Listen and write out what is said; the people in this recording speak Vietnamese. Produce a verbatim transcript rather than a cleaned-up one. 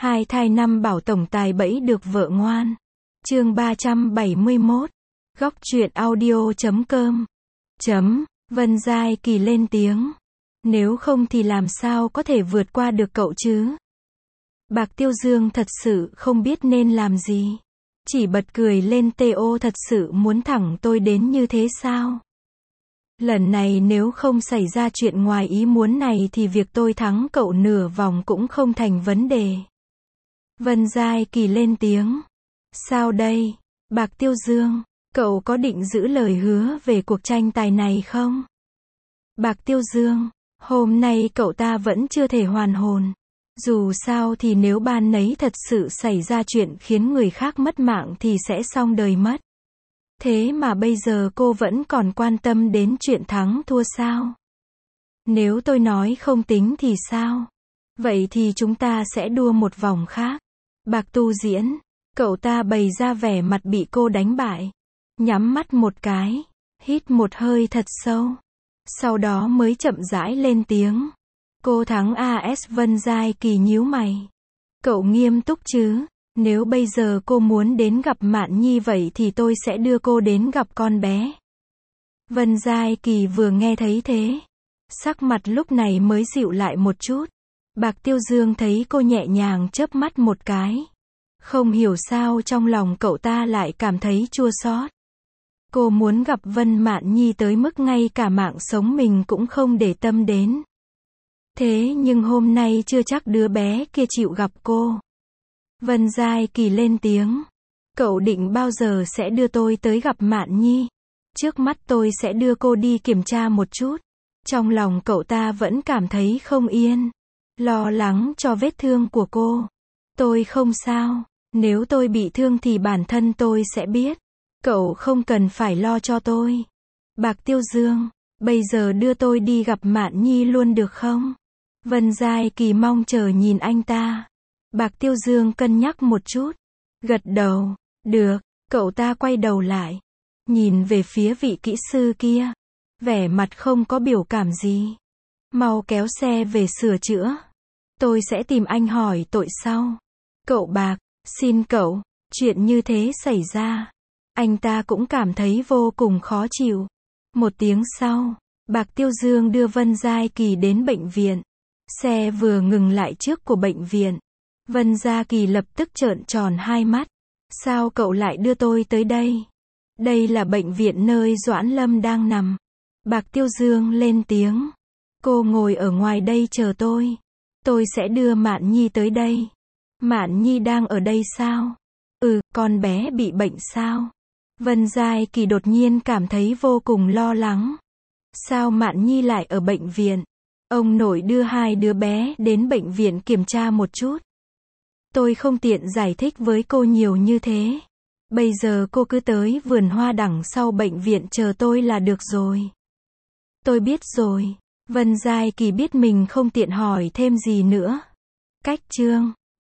Hai thai năm bảo tổng tài bẫy được vợ ngoan. Chương ba trăm bảy mươi mốt. Góc truyện audio chấm com. Chấm. Vân Giai Kỳ lên tiếng. Nếu không thì làm sao có thể vượt qua được cậu chứ? Bạc Tiêu Dương thật sự không biết nên làm gì. Chỉ bật cười lên. Teo thật sự muốn thẳng tôi đến như thế sao? Lần này nếu không xảy ra chuyện ngoài ý muốn này thì việc tôi thắng cậu nửa vòng cũng không thành vấn đề. Vân Giai Kỳ lên tiếng. Sao đây? Bạc Tiêu Dương, cậu có định giữ lời hứa về cuộc tranh tài này không? Bạc Tiêu Dương, hôm nay cậu ta vẫn chưa thể hoàn hồn. Dù sao thì nếu ban nấy thật sự xảy ra chuyện khiến người khác mất mạng thì sẽ xong đời mất. Thế mà bây giờ cô vẫn còn quan tâm đến chuyện thắng thua sao? Nếu tôi nói không tính thì sao? Vậy thì chúng ta sẽ đua một vòng khác. Bạc Tu Diễn, cậu ta bày ra vẻ mặt bị cô đánh bại. Nhắm mắt một cái, hít một hơi thật sâu. Sau đó mới chậm rãi lên tiếng. Cô thắng a ét. Vân Giai Kỳ nhíu mày. Cậu nghiêm túc chứ? Nếu bây giờ cô muốn đến gặp Mạn Nhi vậy thì tôi sẽ đưa cô đến gặp con bé. Vân Giai Kỳ vừa nghe thấy thế, sắc mặt lúc này mới dịu lại một chút. Bạc Tiêu Dương thấy cô nhẹ nhàng chớp mắt một cái. Không hiểu sao trong lòng cậu ta lại cảm thấy chua xót. Cô muốn gặp Vân Mạn Nhi tới mức ngay cả mạng sống mình cũng không để tâm đến. Thế nhưng hôm nay chưa chắc đứa bé kia chịu gặp cô. Vân Giai Kỳ lên tiếng. Cậu định bao giờ sẽ đưa tôi tới gặp Mạn Nhi? Trước mắt tôi sẽ đưa cô đi kiểm tra một chút. Trong lòng cậu ta vẫn cảm thấy không yên. Lo lắng cho vết thương của cô. Tôi không sao. Nếu tôi bị thương thì bản thân tôi sẽ biết. Cậu không cần phải lo cho tôi. Bạc Tiêu Dương, bây giờ đưa tôi đi gặp Mạn Nhi luôn được không? Vân Giai Kỳ mong chờ nhìn anh ta. Bạc Tiêu Dương cân nhắc một chút. Gật đầu. Được. Cậu ta quay đầu lại. Nhìn về phía vị kỹ sư kia. Vẻ mặt không có biểu cảm gì. Mau kéo xe về sửa chữa. Tôi sẽ tìm anh hỏi tội sau. Cậu Bạc, xin cậu, chuyện như thế xảy ra. Anh ta cũng cảm thấy vô cùng khó chịu. Một tiếng sau, Bạc Tiêu Dương đưa Vân Giai Kỳ đến bệnh viện. Xe vừa ngừng lại trước của bệnh viện. Vân Giai Kỳ lập tức trợn tròn hai mắt. Sao cậu lại đưa tôi tới đây? Đây là bệnh viện nơi Doãn Lâm đang nằm. Bạc Tiêu Dương lên tiếng. Cô ngồi ở ngoài đây chờ tôi. Tôi sẽ đưa Mạn Nhi tới đây. Mạn Nhi đang ở đây sao? Ừ, con bé bị bệnh sao? Vân Giai Kỳ đột nhiên cảm thấy vô cùng lo lắng. Sao Mạn Nhi lại ở bệnh viện? Ông nội đưa hai đứa bé đến bệnh viện kiểm tra một chút. Tôi không tiện giải thích với cô nhiều như thế. Bây giờ cô cứ tới vườn hoa đằng sau bệnh viện chờ tôi là được rồi. Tôi biết rồi. Vân Giai Kỳ biết mình không tiện hỏi thêm gì nữa. Cách chương